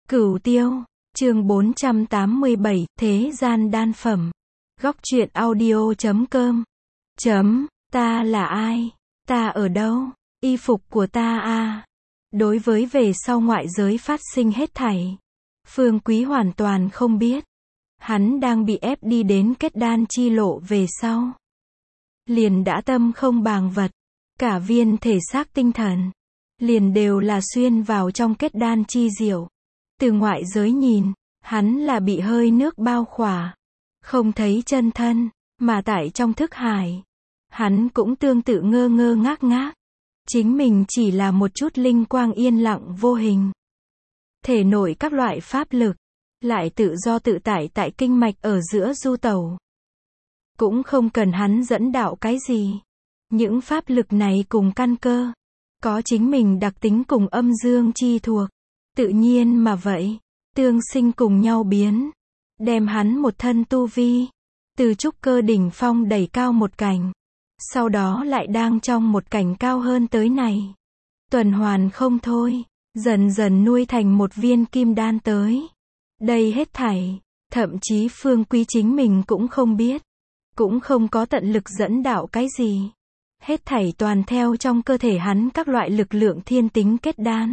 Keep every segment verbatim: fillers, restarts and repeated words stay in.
Cửu Tiêu, chương bốn trăm tám mươi bảy, Thế gian đan phẩm. Góc truyện audio chấm com. Chấm, ta là ai? Ta ở đâu? Y phục của ta à? Đối với về sau ngoại giới phát sinh hết thảy, Phương Quý hoàn toàn không biết. Hắn đang bị ép đi đến kết đan chi lộ về sau. Liền đã tâm không bàng vật, cả viên thể xác tinh thần, liền đều là xuyên vào trong kết đan chi diệu. Từ ngoại giới nhìn, hắn là bị hơi nước bao khỏa, không thấy chân thân, mà tại trong thức hải, hắn cũng tương tự ngơ ngơ ngác ngác. Chính mình chỉ là một chút linh quang yên lặng vô hình. Thể nội các loại pháp lực, lại tự do tự tại tại kinh mạch ở giữa du tẩu. Cũng không cần hắn dẫn đạo cái gì. Những pháp lực này cùng căn cơ, có chính mình đặc tính cùng âm dương chi thuộc. Tự nhiên mà vậy, tương sinh cùng nhau biến. Đem hắn một thân tu vi, từ trúc cơ đỉnh phong đẩy cao một cảnh. Sau đó lại đang trong một cảnh cao hơn tới này. Tuần hoàn không thôi, dần dần nuôi thành một viên kim đan tới. Đây hết thảy, thậm chí Phương Quý chính mình cũng không biết. Cũng không có tận lực dẫn đạo cái gì. Hết thảy toàn theo trong cơ thể hắn các loại lực lượng thiên tính kết đan.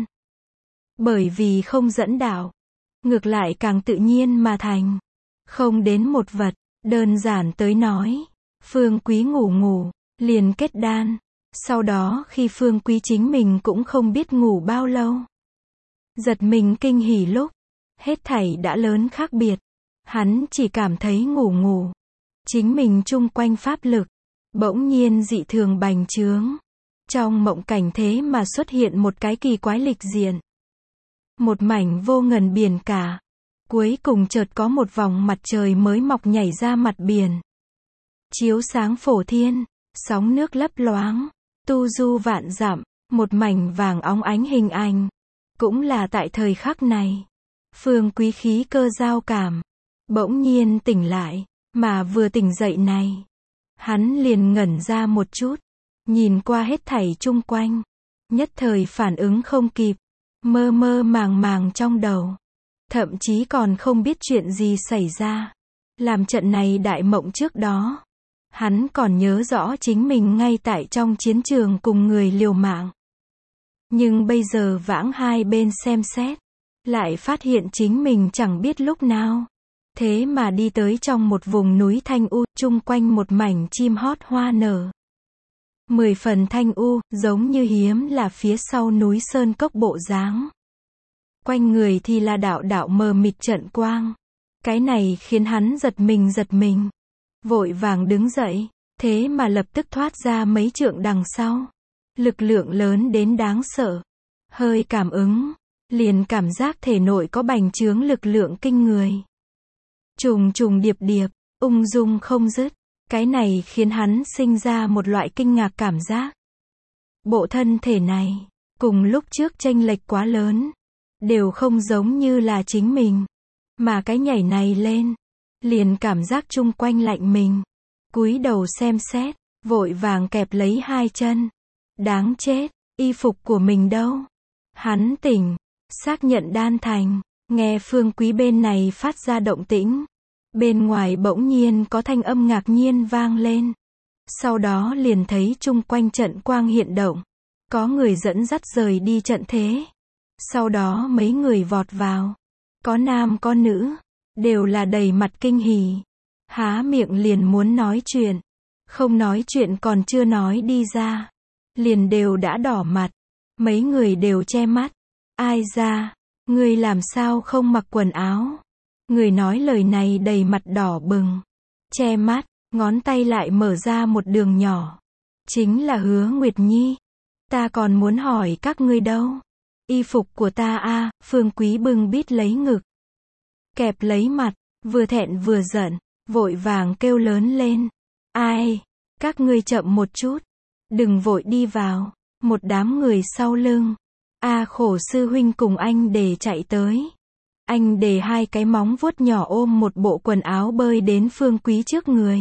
Bởi vì không dẫn đạo, ngược lại càng tự nhiên mà thành. Không đến một vật, đơn giản tới nói, Phương Quý ngủ ngủ, liền kết đan. Sau đó khi Phương Quý chính mình cũng không biết ngủ bao lâu. Giật mình kinh hỉ lúc, hết thảy đã lớn khác biệt. Hắn chỉ cảm thấy ngủ ngủ. Chính mình chung quanh pháp lực, bỗng nhiên dị thường bành trướng. Trong mộng cảnh thế mà xuất hiện một cái kỳ quái lịch diện. Một mảnh vô ngần biển cả. Cuối cùng chợt có một vòng mặt trời mới mọc nhảy ra mặt biển. Chiếu sáng phổ thiên, sóng nước lấp loáng, tu du vạn dặm, một mảnh vàng óng ánh hình ảnh. Cũng là tại thời khắc này, Phương Quý khí cơ giao cảm, bỗng nhiên tỉnh lại, mà vừa tỉnh dậy này, hắn liền ngẩn ra một chút, nhìn qua hết thảy chung quanh, nhất thời phản ứng không kịp, mơ mơ màng màng trong đầu, thậm chí còn không biết chuyện gì xảy ra. Làm trận này đại mộng trước đó, hắn còn nhớ rõ chính mình ngay tại trong chiến trường cùng người liều mạng. Nhưng bây giờ vãng hai bên xem xét, lại phát hiện chính mình chẳng biết lúc nào. Thế mà đi tới trong một vùng núi thanh u, chung quanh một mảnh chim hót hoa nở. Mười phần thanh u, giống như hiếm là phía sau núi sơn cốc bộ dáng. Quanh người thì là đạo đạo mờ mịt trận quang. Cái này khiến hắn giật mình giật mình. Vội vàng đứng dậy, thế mà lập tức thoát ra mấy trượng đằng sau. Lực lượng lớn đến đáng sợ. Hơi cảm ứng, liền cảm giác thể nội có bành trướng lực lượng kinh người. Trùng trùng điệp điệp, ung dung không dứt. Cái này khiến hắn sinh ra một loại kinh ngạc cảm giác. Bộ thân thể này, cùng lúc trước chênh lệch quá lớn, đều không giống như là chính mình. Mà cái nhảy này lên, liền cảm giác chung quanh lạnh mình. Cúi đầu xem xét, vội vàng kẹp lấy hai chân. Đáng chết, y phục của mình đâu? Hắn tỉnh, xác nhận đan thành, nghe Phương Quý bên này phát ra động tĩnh. Bên ngoài bỗng nhiên có thanh âm ngạc nhiên vang lên. Sau đó liền thấy chung quanh trận quang hiện động. Có người dẫn dắt rời đi trận thế. Sau đó mấy người vọt vào. Có nam có nữ, đều là đầy mặt kinh hỉ. Há miệng liền muốn nói chuyện. Không nói chuyện còn chưa nói đi ra. Liền đều đã đỏ mặt. Mấy người đều che mắt. Ai ra, ngươi làm sao không mặc quần áo? Người nói lời này đầy mặt đỏ bừng, che mắt, ngón tay lại mở ra một đường nhỏ. Chính là Hứa Nguyệt Nhi. Ta còn muốn hỏi các ngươi đâu? Y phục của ta a. Phương Quý bưng bít lấy ngực, kẹp lấy mặt, vừa thẹn vừa giận, vội vàng kêu lớn lên. Ai? Các ngươi chậm một chút, đừng vội đi vào. Một đám người sau lưng, A Khổ sư huynh cùng anh để chạy tới. Anh để hai cái móng vuốt nhỏ ôm một bộ quần áo bơi đến Phương Quý trước người.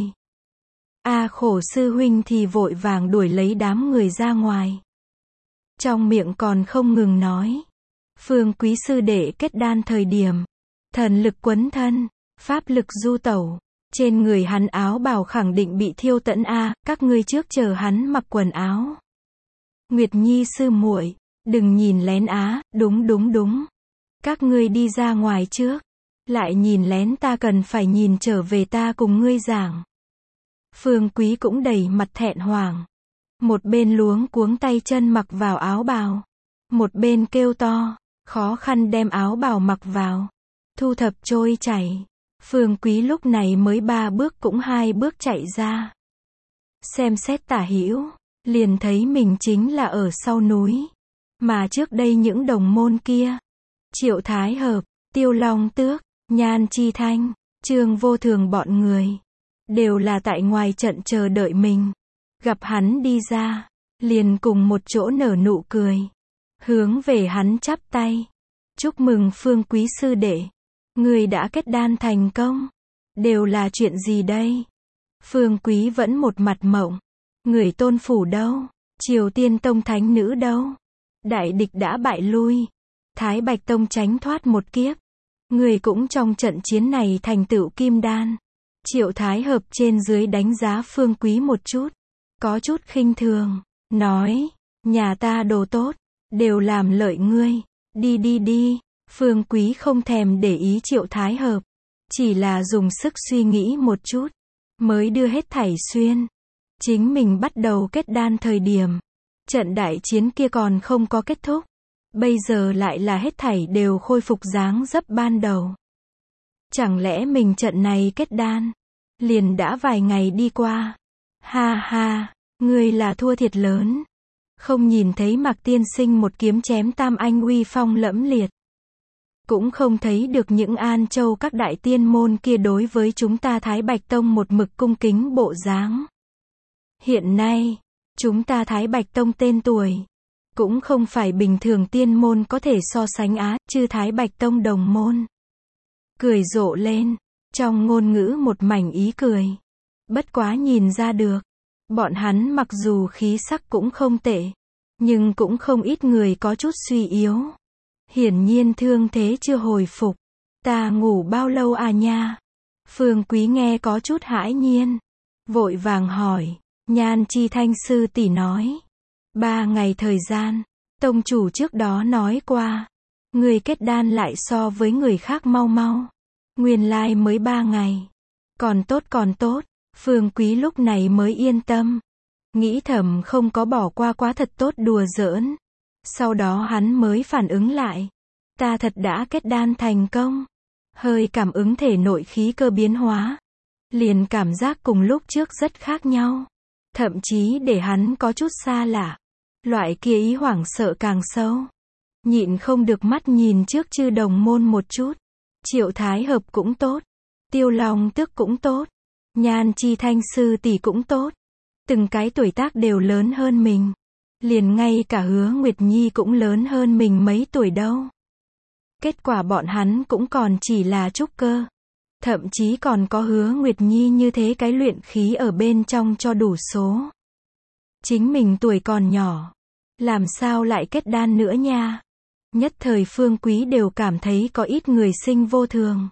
A Khổ sư huynh thì vội vàng đuổi lấy đám người ra ngoài. Trong miệng còn không ngừng nói. Phương Quý sư đệ kết đan thời điểm, thần lực quấn thân, pháp lực du tẩu, trên người hắn áo bào khẳng định bị thiêu tận a, các ngươi trước chờ hắn mặc quần áo. Nguyệt Nhi sư muội, đừng nhìn lén á, đúng đúng đúng. Các ngươi đi ra ngoài trước, lại nhìn lén ta cần phải nhìn trở về ta cùng ngươi giảng. Phương Quý cũng đầy mặt thẹn hoàng. Một bên luống cuống tay chân mặc vào áo bào. Một bên kêu to, khó khăn đem áo bào mặc vào. Thu thập trôi chảy. Phương Quý lúc này mới ba bước cũng hai bước chạy ra. Xem xét tả hữu, liền thấy mình chính là ở sau núi. Mà trước đây những đồng môn kia, Triệu Thái Hợp, Tiêu Long Tước, Nhan Chi Thanh, Trương Vô Thường bọn người, đều là tại ngoài trận chờ đợi mình. Gặp hắn đi ra, liền cùng một chỗ nở nụ cười. Hướng về hắn chắp tay. Chúc mừng Phương Quý sư đệ. Người đã kết đan thành công. Đều là chuyện gì đây? Phương Quý vẫn một mặt mộng. Người tôn phủ đâu? Triều Tiên Tông thánh nữ đâu? Đại địch đã bại lui. Thái Bạch Tông tránh thoát một kiếp. Người cũng trong trận chiến này thành tựu kim đan. Triệu Thái Hợp trên dưới đánh giá Phương Quý một chút. Có chút khinh thường. Nói, nhà ta đồ tốt. Đều làm lợi ngươi. Đi đi đi. Phương Quý không thèm để ý Triệu Thái Hợp. Chỉ là dùng sức suy nghĩ một chút. Mới đưa hết thảy xuyên. Chính mình bắt đầu kết đan thời điểm. Trận đại chiến kia còn không có kết thúc. Bây giờ lại là hết thảy đều khôi phục dáng dấp ban đầu. Chẳng lẽ mình trận này kết đan, liền đã vài ngày đi qua. Ha ha, ngươi là thua thiệt lớn. Không nhìn thấy Mạc tiên sinh một kiếm chém tam anh uy phong lẫm liệt. Cũng không thấy được những An Châu các đại tiên môn kia đối với chúng ta Thái Bạch Tông một mực cung kính bộ dáng. Hiện nay, chúng ta Thái Bạch Tông tên tuổi, cũng không phải bình thường tiên môn có thể so sánh á, chư Thái Bạch Tông đồng môn. Cười rộ lên, trong ngôn ngữ một mảnh ý cười. Bất quá nhìn ra được, bọn hắn mặc dù khí sắc cũng không tệ, nhưng cũng không ít người có chút suy yếu. Hiển nhiên thương thế chưa hồi phục. Ta ngủ bao lâu à nha? Phương Quý nghe có chút hãi nhiên. Vội vàng hỏi. Nhan Chi Thanh sư tỷ nói. Ba ngày thời gian. Tông chủ trước đó nói qua. Người kết đan lại so với người khác mau mau. Nguyên lai mới ba ngày. Còn tốt còn tốt. Phương Quý lúc này mới yên tâm. Nghĩ thầm không có bỏ qua quá thật tốt đùa giỡn. Sau đó hắn mới phản ứng lại. Ta thật đã kết đan thành công. Hơi cảm ứng thể nội khí cơ biến hóa. Liền cảm giác cùng lúc trước rất khác nhau. Thậm chí để hắn có chút xa lạ. Loại kia ý hoảng sợ càng sâu. Nhịn không được mắt nhìn trước chư đồng môn một chút. Triệu Thái Hợp cũng tốt. Tiêu Long Tước cũng tốt. Nhan Chi Thanh sư tỷ cũng tốt. Từng cái tuổi tác đều lớn hơn mình. Liền ngay cả Hứa Nguyệt Nhi cũng lớn hơn mình mấy tuổi đâu. Kết quả bọn hắn cũng còn chỉ là trúc cơ. Thậm chí còn có Hứa Nguyệt Nhi như thế cái luyện khí ở bên trong cho đủ số. Chính mình tuổi còn nhỏ. Làm sao lại kết đan nữa nha. Nhất thời Phương Quý đều cảm thấy có ít người sinh vô thường.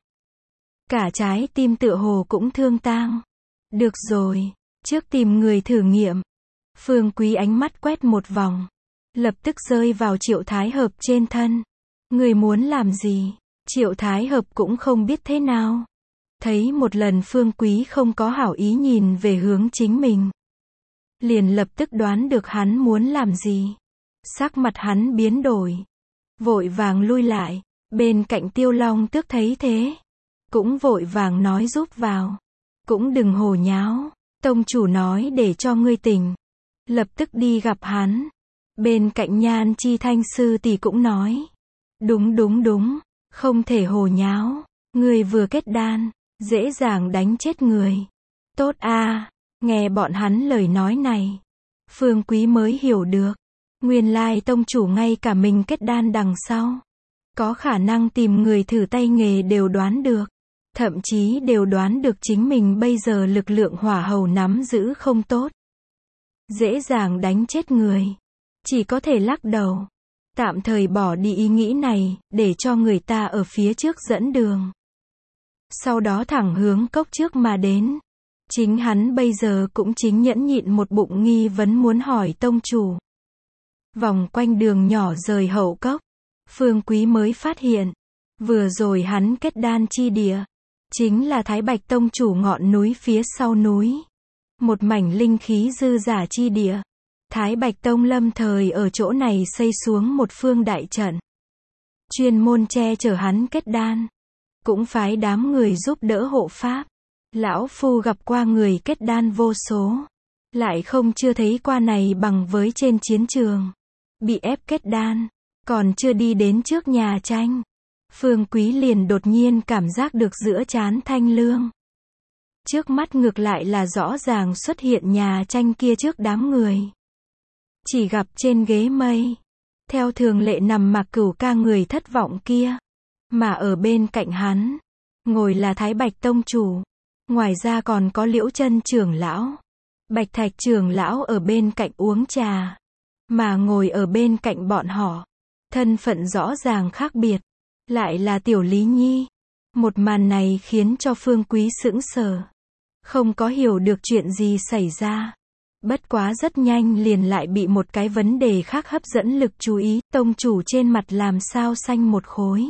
Cả trái tim tựa hồ cũng thương tang. Được rồi, trước tìm người thử nghiệm. Phương Quý ánh mắt quét một vòng. Lập tức rơi vào Triệu Thái Hợp trên thân. Người muốn làm gì? Triệu Thái Hợp cũng không biết thế nào. Thấy một lần Phương Quý không có hảo ý nhìn về hướng chính mình. Liền lập tức đoán được hắn muốn làm gì. Sắc mặt hắn biến đổi. Vội vàng lui lại. Bên cạnh Tiêu Long Tước thấy thế. Cũng vội vàng nói giúp vào. Cũng đừng hồ nháo. Tông chủ nói để cho ngươi tỉnh. Lập tức đi gặp hắn. Bên cạnh Nhan Chi Thanh sư tỷ cũng nói. Đúng đúng đúng. Không thể hồ nháo. Người vừa kết đan. Dễ dàng đánh chết người. Tốt a. Nghe bọn hắn lời nói này. Phương Quý mới hiểu được. Nguyên lai tông chủ ngay cả mình kết đan đằng sau. Có khả năng tìm người thử tay nghề đều đoán được. Thậm chí đều đoán được chính mình bây giờ lực lượng hỏa hầu nắm giữ không tốt. Dễ dàng đánh chết người. Chỉ có thể lắc đầu. Tạm thời bỏ đi ý nghĩ này, để cho người ta ở phía trước dẫn đường. Sau đó thẳng hướng cốc trước mà đến. Chính hắn bây giờ cũng chính nhẫn nhịn một bụng nghi vấn muốn hỏi tông chủ. Vòng quanh đường nhỏ rời hậu cốc, Phương Quý mới phát hiện, vừa rồi hắn kết đan chi địa, chính là Thái Bạch tông chủ ngọn núi phía sau núi. Một mảnh linh khí dư giả chi địa. Thái Bạch tông lâm thời ở chỗ này xây xuống một phương đại trận. Chuyên môn che chở hắn kết đan. Cũng phái đám người giúp đỡ hộ pháp. Lão Phu gặp qua người kết đan vô số. Lại không chưa thấy qua này bằng với trên chiến trường. Bị ép kết đan. Còn chưa đi đến trước nhà tranh. Phương Quý liền đột nhiên cảm giác được giữa trán thanh lương. Trước mắt ngược lại là rõ ràng xuất hiện nhà tranh kia trước đám người. Chỉ gặp trên ghế mây. Theo thường lệ nằm Mạc Cửu Ca người thất vọng kia. Mà ở bên cạnh hắn. Ngồi là Thái Bạch tông chủ. Ngoài ra còn có Liễu Chân trưởng lão. Bạch Thạch trưởng lão ở bên cạnh uống trà. Mà ngồi ở bên cạnh bọn họ. Thân phận rõ ràng khác biệt. Lại là Tiểu Lý Nhi. Một màn này khiến cho Phương Quý sững sờ. Không có hiểu được chuyện gì xảy ra. Bất quá rất nhanh liền lại bị một cái vấn đề khác hấp dẫn lực chú ý. Tông chủ trên mặt làm sao xanh một khối.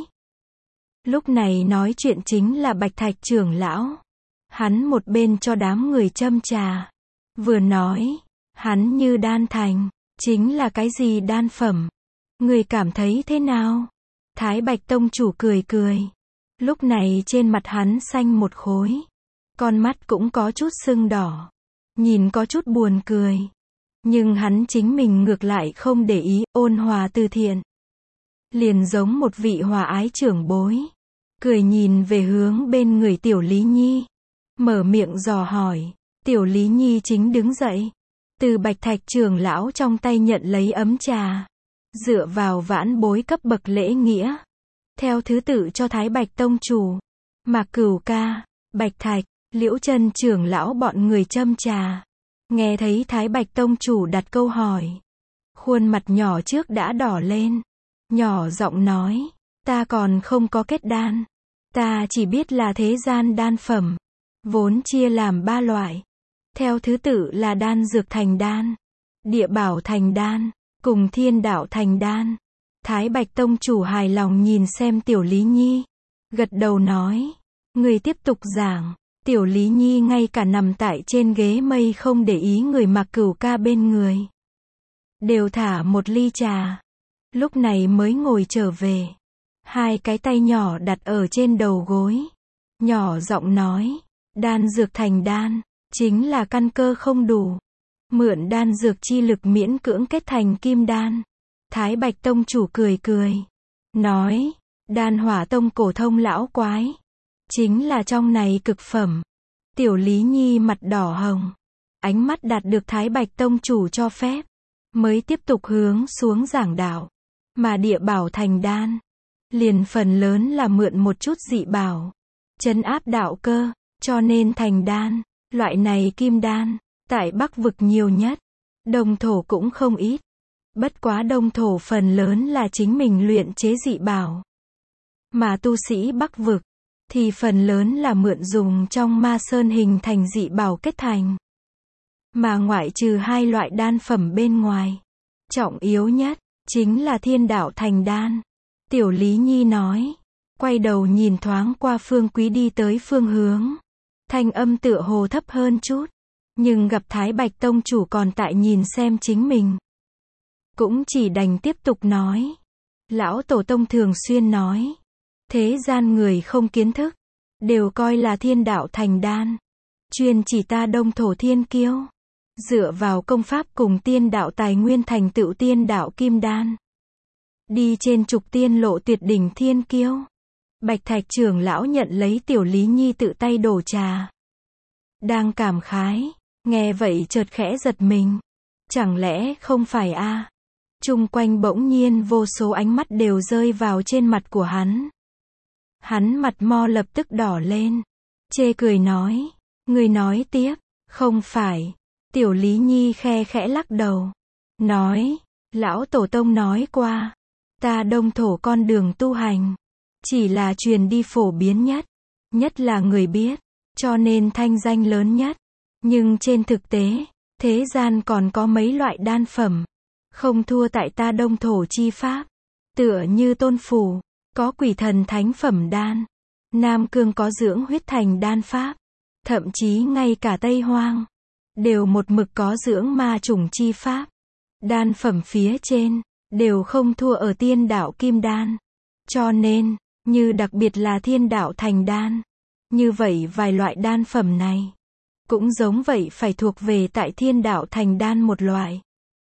Lúc này nói chuyện chính là Bạch Thạch trưởng lão. Hắn một bên cho đám người châm trà. Vừa nói. Hắn như đan thành. Chính là cái gì đan phẩm. Người cảm thấy thế nào? Thái Bạch tông chủ cười cười. Lúc này trên mặt hắn xanh một khối. Con mắt cũng có chút sưng đỏ. Nhìn có chút buồn cười. Nhưng hắn chính mình ngược lại không để ý, ôn hòa từ thiện. Liền giống một vị hòa ái trưởng bối. Cười nhìn về hướng bên người Tiểu Lý Nhi. Mở miệng dò hỏi. Tiểu Lý Nhi chính đứng dậy. Từ Bạch Thạch trưởng lão trong tay nhận lấy ấm trà. Dựa vào vãn bối cấp bậc lễ nghĩa. Theo thứ tự cho Thái Bạch tông chủ. Mạc Cửu Ca, Bạch Thạch, Liễu Chân trưởng lão bọn người châm trà. Nghe thấy Thái Bạch tông chủ đặt câu hỏi. Khuôn mặt nhỏ trước đã đỏ lên. Nhỏ giọng nói. Ta còn không có kết đan. Ta chỉ biết là thế gian đan phẩm. Vốn chia làm ba loại. Theo thứ tự là đan dược thành đan. Địa bảo thành đan. Cùng thiên đạo thành đan. Thái Bạch tông chủ hài lòng nhìn xem Tiểu Lý Nhi. Gật đầu nói. Người tiếp tục giảng. Tiểu Lý Nhi ngay cả nằm tại trên ghế mây không để ý người Mạc Cửu Ca bên người. Đều thả một ly trà. Lúc này mới ngồi trở về. Hai cái tay nhỏ đặt ở trên đầu gối. Nhỏ giọng nói. Đan dược thành đan. Chính là căn cơ không đủ. Mượn đan dược chi lực miễn cưỡng kết thành kim đan. Thái Bạch tông chủ cười cười. Nói. Đan hỏa tông cổ thông lão quái. Chính là trong này cực phẩm. Tiểu Lý Nhi mặt đỏ hồng. Ánh mắt đạt được Thái Bạch tông chủ cho phép. Mới tiếp tục hướng xuống giảng đạo. Mà địa bảo thành đan. Liền phần lớn là mượn một chút dị bảo. Trấn áp đạo cơ. Cho nên thành đan. Loại này kim đan. Tại Bắc vực nhiều nhất. Đông thổ cũng không ít. Bất quá đông thổ phần lớn là chính mình luyện chế dị bảo. Mà tu sĩ Bắc vực. Thì phần lớn là mượn dùng trong ma sơn hình thành dị bảo kết thành. Mà ngoại trừ hai loại đan phẩm bên ngoài. Trọng yếu nhất. Chính là thiên đạo thành đan. Tiểu Lý Nhi nói. Quay đầu nhìn thoáng qua Phương Quý đi tới phương hướng. Thanh âm tựa hồ thấp hơn chút. Nhưng gặp Thái Bạch tông chủ còn tại nhìn xem chính mình. Cũng chỉ đành tiếp tục nói. Lão tổ tông thường xuyên nói. Thế gian người không kiến thức. Đều coi là thiên đạo thành đan. Chuyên chỉ ta đông thổ thiên kiêu. Dựa vào công pháp cùng tiên đạo tài nguyên thành tựu tiên đạo kim đan. Đi trên trục tiên lộ tuyệt đỉnh thiên kiêu. Bạch Thạch trưởng lão nhận lấy Tiểu Lý Nhi tự tay đổ trà. Đang cảm khái. Nghe vậy chợt khẽ giật mình. Chẳng lẽ không phải a? À? Chung quanh bỗng nhiên vô số ánh mắt đều rơi vào trên mặt của hắn. Hắn mặt mo lập tức đỏ lên. Chê cười nói. Người nói tiếp. Không phải. Tiểu Lý Nhi khe khẽ lắc đầu. Nói. Lão tổ tông nói qua. ta Đông Thổ con đường tu hành, chỉ là truyền đi phổ biến nhất, nhất là người biết, cho nên thanh danh lớn nhất. Nhưng trên thực tế, thế gian còn có mấy loại đan phẩm, không thua tại ta Đông Thổ chi pháp. Tựa như Tôn Phủ, có quỷ thần thánh phẩm đan. Nam Cương có dưỡng huyết thành đan pháp. Thậm chí ngay cả Tây Hoang, đều một mực có dưỡng ma trùng chi pháp. Đan phẩm phía trên, đều không thua ở tiên đạo kim đan. Cho nên, như đặc biệt là thiên đạo thành đan. Như vậy vài loại đan phẩm này, cũng giống vậy phải thuộc về tại thiên đạo thành đan một loại.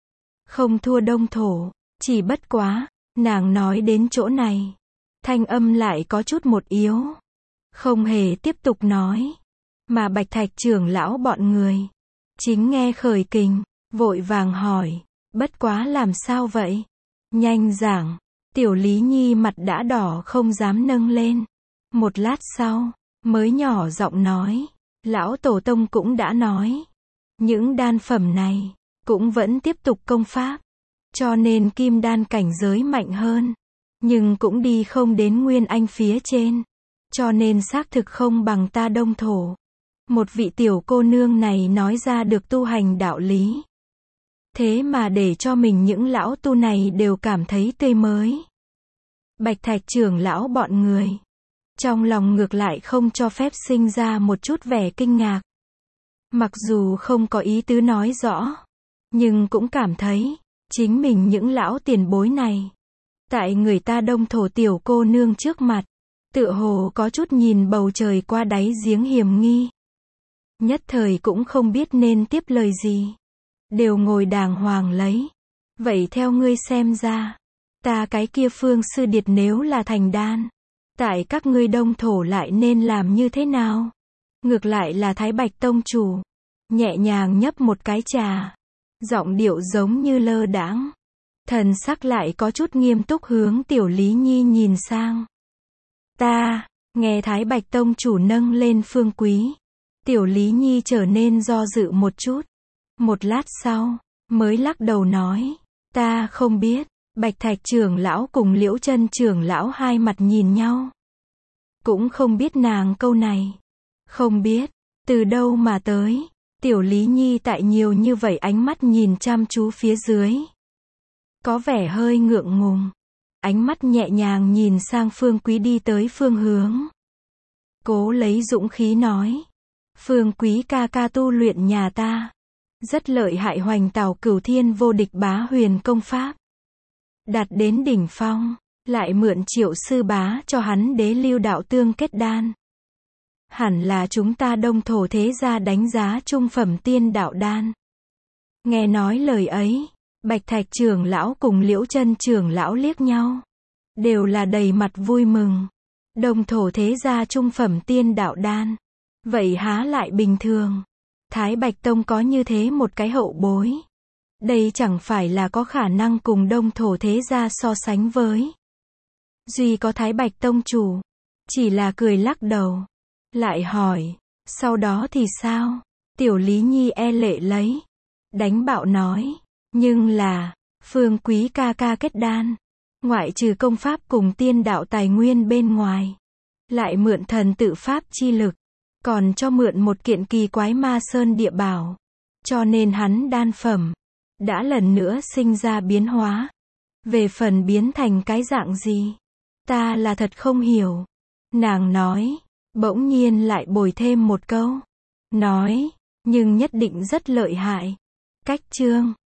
Không thua Đông Thổ, chỉ bất quá, nàng nói đến chỗ này, thanh âm lại có chút một yếu. Không hề tiếp tục nói, mà Bạch Thạch trưởng lão bọn người, chính nghe khởi kình, vội vàng hỏi, bất quá làm sao vậy? Nhanh giảng, Tiểu Lý Nhi mặt đã đỏ không dám nâng lên. Một lát sau, mới nhỏ giọng nói, lão tổ tông cũng đã nói, những đan phẩm này, cũng vẫn tiếp tục công pháp, cho nên kim đan cảnh giới mạnh hơn, nhưng cũng đi không đến nguyên anh phía trên, cho nên xác thực không bằng ta Đông Thổ. Một vị tiểu cô nương này nói ra được tu hành đạo lý. Thế mà để cho mình những lão tu này đều cảm thấy tươi mới. Bạch Thạch trưởng lão bọn người, trong lòng ngược lại không cho phép sinh ra một chút vẻ kinh ngạc. Mặc dù không có ý tứ nói rõ, nhưng cũng cảm thấy, chính mình những lão tiền bối này, tại người ta Đông Thổ tiểu cô nương trước mặt, tựa hồ có chút nhìn bầu trời qua đáy giếng hiểm nghi. Nhất thời cũng không biết nên tiếp lời gì. Đều ngồi đàng hoàng lấy. Vậy theo ngươi xem ra, ta cái kia Phương Sư Điệt nếu là thành đan, tại các ngươi Đông Thổ lại nên làm như thế nào? Ngược lại là Thái Bạch Tông chủ, nhẹ nhàng nhấp một cái trà, giọng điệu giống như lơ đãng, thần sắc lại có chút nghiêm túc hướng Tiểu Lý Nhi nhìn sang. Ta, nghe Thái Bạch Tông chủ nâng lên Phương Quý, Tiểu Lý Nhi trở nên do dự một chút. Một lát sau, mới lắc đầu nói, ta không biết. Bạch Thạch trưởng lão cùng Liễu Chân trưởng lão hai mặt nhìn nhau. Cũng không biết nàng câu này. Không biết, từ đâu mà tới. Tiểu Lý Nhi tại nhiều như vậy ánh mắt nhìn chăm chú phía dưới. Có vẻ hơi ngượng ngùng. Ánh mắt nhẹ nhàng nhìn sang Phương Quý đi tới phương hướng. Cố lấy dũng khí nói. Phương Quý ca ca tu luyện nhà ta. Rất lợi hại hoành tảo cửu thiên vô địch bá huyền công pháp. Đạt đến đỉnh phong, lại mượn Triệu sư bá cho hắn đế lưu đạo tương kết đan. Hẳn là chúng ta Đông Thổ thế gia đánh giá trung phẩm tiên đạo đan. Nghe nói lời ấy, Bạch Thạch trưởng lão cùng Liễu Chân trưởng lão liếc nhau. Đều là đầy mặt vui mừng. Đông Thổ thế gia trung phẩm tiên đạo đan. Vậy há lại bình thường. Thái Bạch Tông có như thế một cái hậu bối. Đây chẳng phải là có khả năng cùng Đông Thổ thế gia so sánh với. Duy có Thái Bạch Tông chủ, chỉ là cười lắc đầu. Lại hỏi, sau đó thì sao? Tiểu Lý Nhi e lệ lấy. Đánh bạo nói, nhưng là, Phương Quý ca ca kết đan. Ngoại trừ công pháp cùng tiên đạo tài nguyên bên ngoài. Lại mượn thần tự pháp chi lực. Còn cho mượn một kiện kỳ quái ma sơn địa bảo. Cho nên hắn đan phẩm đã lần nữa sinh ra biến hóa. Về phần biến thành cái dạng gì, ta là thật không hiểu. Nàng nói, bỗng nhiên lại bồi thêm một câu. Nói, nhưng nhất định rất lợi hại. Cách chương